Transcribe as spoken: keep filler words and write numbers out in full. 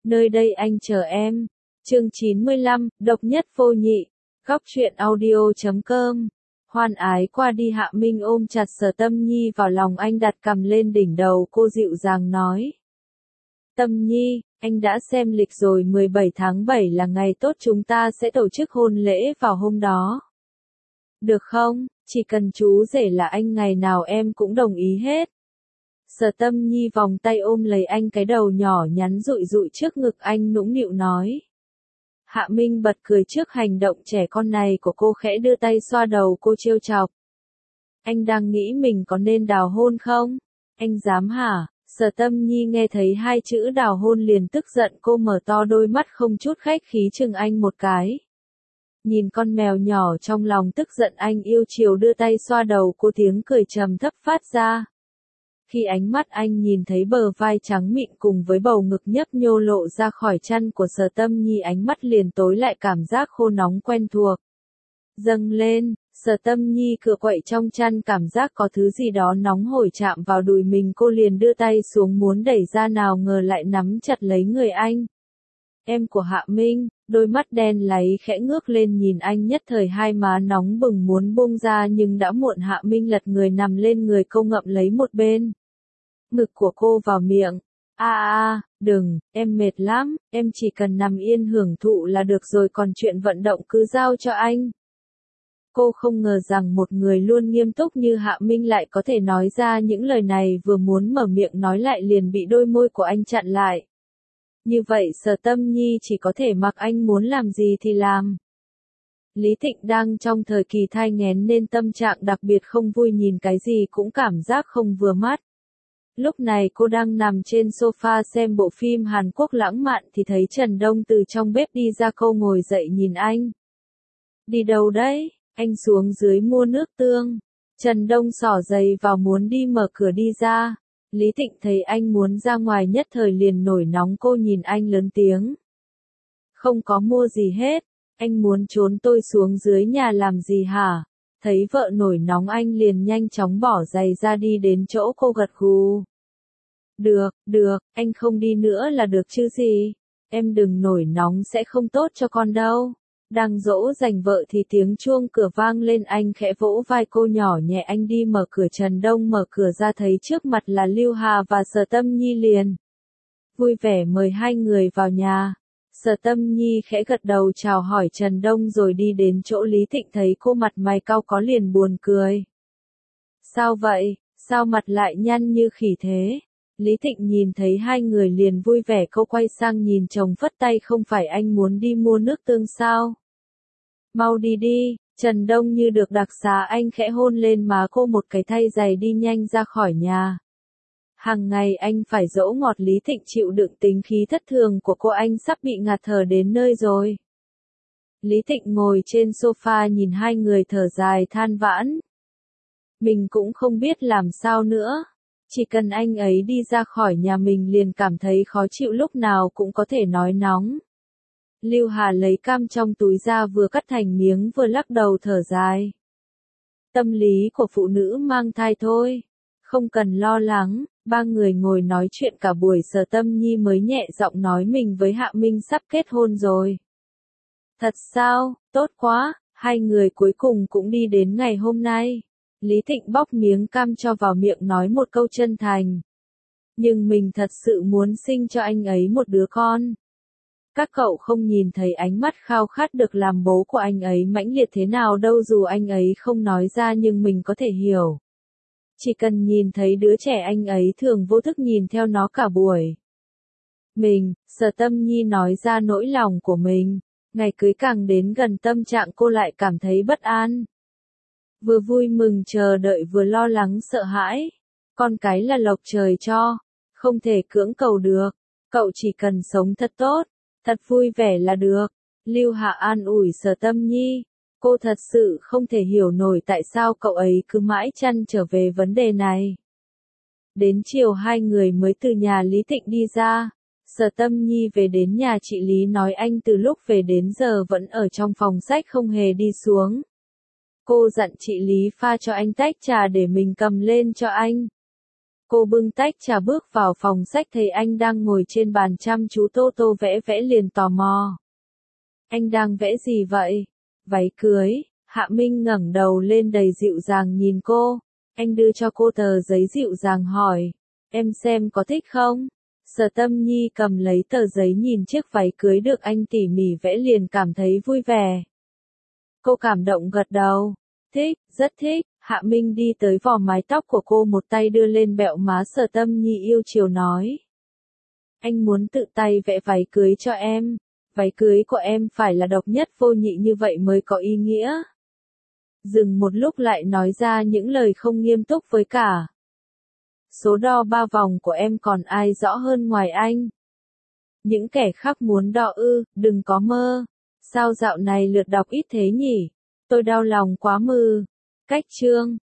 Nơi đây anh chờ em. Chương chín mươi lăm, độc nhất vô nhị. Góc truyện audio chấm com. Hoan ái qua đi. Hạ Minh ôm chặt Sở Tâm Nhi vào lòng anh, đặt cằm lên đỉnh đầu cô dịu dàng nói. Tâm Nhi, anh đã xem lịch rồi, mười bảy tháng bảy là ngày tốt, chúng ta sẽ tổ chức hôn lễ vào hôm đó. Được không? Chỉ cần chú rể là anh, ngày nào em cũng đồng ý hết. Sở Tâm Nhi vòng tay ôm lấy anh, cái đầu nhỏ nhắn dụi dụi trước ngực anh, nũng nịu nói. Hạ Minh bật cười trước hành động trẻ con này của cô, khẽ đưa tay xoa đầu cô trêu chọc. Anh đang nghĩ mình có nên đào hôn không? Anh dám hả? Sở Tâm Nhi nghe thấy hai chữ đào hôn liền tức giận, cô mở to đôi mắt không chút khách khí chừng anh một cái. Nhìn con mèo nhỏ trong lòng tức giận, anh yêu chiều đưa tay xoa đầu cô, tiếng cười trầm thấp phát ra. Khi ánh mắt anh nhìn thấy bờ vai trắng mịn cùng với bầu ngực nhấp nhô lộ ra khỏi chăn của Sở Tâm Nhi, ánh mắt liền tối lại, cảm giác khô nóng quen thuộc dâng lên. Sở Tâm Nhi cựa quậy trong chăn, cảm giác có thứ gì đó nóng hổi chạm vào đùi mình, cô liền đưa tay xuống muốn đẩy ra, nào ngờ lại nắm chặt lấy người anh. Em của Hạ Minh, đôi mắt đen láy khẽ ngước lên nhìn anh, nhất thời hai má nóng bừng muốn buông ra nhưng đã muộn. Hạ Minh lật người nằm lên người cô, ngậm lấy một bên ngực của cô vào miệng. A a, đừng, em mệt lắm, em chỉ cần nằm yên hưởng thụ là được rồi, còn chuyện vận động cứ giao cho anh. Cô không ngờ rằng một người luôn nghiêm túc như Hạ Minh lại có thể nói ra những lời này, vừa muốn mở miệng nói lại liền bị đôi môi của anh chặn lại. Như vậy Sở Tâm Nhi chỉ có thể mặc anh muốn làm gì thì làm. Lý Thịnh đang trong thời kỳ thai nghén nên tâm trạng đặc biệt không vui, nhìn cái gì cũng cảm giác không vừa mắt. Lúc này cô đang nằm trên sofa xem bộ phim Hàn Quốc lãng mạn thì thấy Trần Đông từ trong bếp đi ra, cô ngồi dậy nhìn anh. Đi đâu đấy? Anh xuống dưới mua nước tương. Trần Đông xỏ giày vào muốn đi mở cửa đi ra. Lý Thịnh thấy anh muốn ra ngoài nhất thời liền nổi nóng, cô nhìn anh lớn tiếng. Không có mua gì hết, anh muốn trốn tôi xuống dưới nhà làm gì hả? Thấy vợ nổi nóng anh liền nhanh chóng bỏ giày ra đi đến chỗ cô, gật gù. Được, được, anh không đi nữa là được chứ gì. Em đừng nổi nóng, sẽ không tốt cho con đâu. Đang dỗ dành vợ thì tiếng chuông cửa vang lên, anh khẽ vỗ vai cô nhỏ nhẹ, anh đi mở cửa. Trần Đông mở cửa ra thấy trước mặt là Lưu Hà và Sở Tâm Nhi liền vui vẻ mời hai người vào nhà. Sở Tâm Nhi khẽ gật đầu chào hỏi Trần Đông rồi đi đến chỗ Lý Thịnh, thấy cô mặt mày cau có liền buồn cười. Sao vậy, sao mặt lại nhăn như khỉ thế? Lý Thịnh nhìn thấy hai người liền vui vẻ, cô quay sang nhìn chồng phất tay, không phải anh muốn đi mua nước tương sao? Mau đi đi. Trần Đông như được đặc xá, anh khẽ hôn lên má cô một cái, thay giày đi nhanh ra khỏi nhà. Hàng ngày anh phải dỗ ngọt Lý Thịnh chịu đựng tính khí thất thường của cô, anh sắp bị ngạt thở đến nơi rồi. Lý Thịnh ngồi trên sofa nhìn hai người thở dài than vãn. Mình cũng không biết làm sao nữa. Chỉ cần anh ấy đi ra khỏi nhà mình liền cảm thấy khó chịu, lúc nào cũng có thể nói nóng. Lưu Hà lấy cam trong túi ra, vừa cắt thành miếng vừa lắc đầu thở dài. Tâm lý của phụ nữ mang thai thôi. Không cần lo lắng. Ba người ngồi nói chuyện cả buổi, Sở Tâm Nhi mới nhẹ giọng nói mình với Hạ Minh sắp kết hôn rồi. Thật sao, tốt quá, hai người cuối cùng cũng đi đến ngày hôm nay. Lý Thịnh bóc miếng cam cho vào miệng, nói một câu chân thành. Nhưng mình thật sự muốn sinh cho anh ấy một đứa con. Các cậu không nhìn thấy ánh mắt khao khát được làm bố của anh ấy mãnh liệt thế nào đâu, dù anh ấy không nói ra nhưng mình có thể hiểu. Chỉ cần nhìn thấy đứa trẻ anh ấy thường vô thức nhìn theo nó cả buổi. Mình, Sở Tâm Nhi nói ra nỗi lòng của mình. Ngày cưới càng đến gần, tâm trạng cô lại cảm thấy bất an. Vừa vui mừng chờ đợi vừa lo lắng sợ hãi. Con cái là lộc trời cho, không thể cưỡng cầu được. Cậu chỉ cần sống thật tốt, thật vui vẻ là được. Lưu Hạ an ủi Sở Tâm Nhi. Cô thật sự không thể hiểu nổi tại sao cậu ấy cứ mãi trăn trở về vấn đề này. Đến chiều hai người mới từ nhà Lý Thịnh đi ra. Sở Tâm Nhi về đến nhà chị Lý, nói anh từ lúc về đến giờ vẫn ở trong phòng sách không hề đi xuống. Cô dặn chị Lý pha cho anh tách trà để mình cầm lên cho anh. Cô bưng tách trà bước vào phòng sách thấy anh đang ngồi trên bàn chăm chú tô tô vẽ vẽ liền tò mò. Anh đang vẽ gì vậy? Váy cưới. Hạ Minh ngẩng đầu lên đầy dịu dàng nhìn cô. Anh đưa cho cô tờ giấy dịu dàng hỏi. Em xem có thích không? Sở Tâm Nhi cầm lấy tờ giấy nhìn chiếc váy cưới được anh tỉ mỉ vẽ liền cảm thấy vui vẻ. Cô cảm động gật đầu. Thích, rất thích. Hạ Minh đi tới vò mái tóc của cô một tay đưa lên bẹo má Sở Tâm Nhi yêu chiều nói. Anh muốn tự tay vẽ váy cưới cho em. Váy cưới của em phải là độc nhất vô nhị như vậy mới có ý nghĩa. Dừng một lúc lại nói ra những lời không nghiêm túc với cả. Số đo ba vòng của em còn ai rõ hơn ngoài anh? Những kẻ khác muốn đo ư, đừng có mơ. Sao dạo này lượt đọc ít thế nhỉ? Tôi đau lòng quá mừ. Cách chương.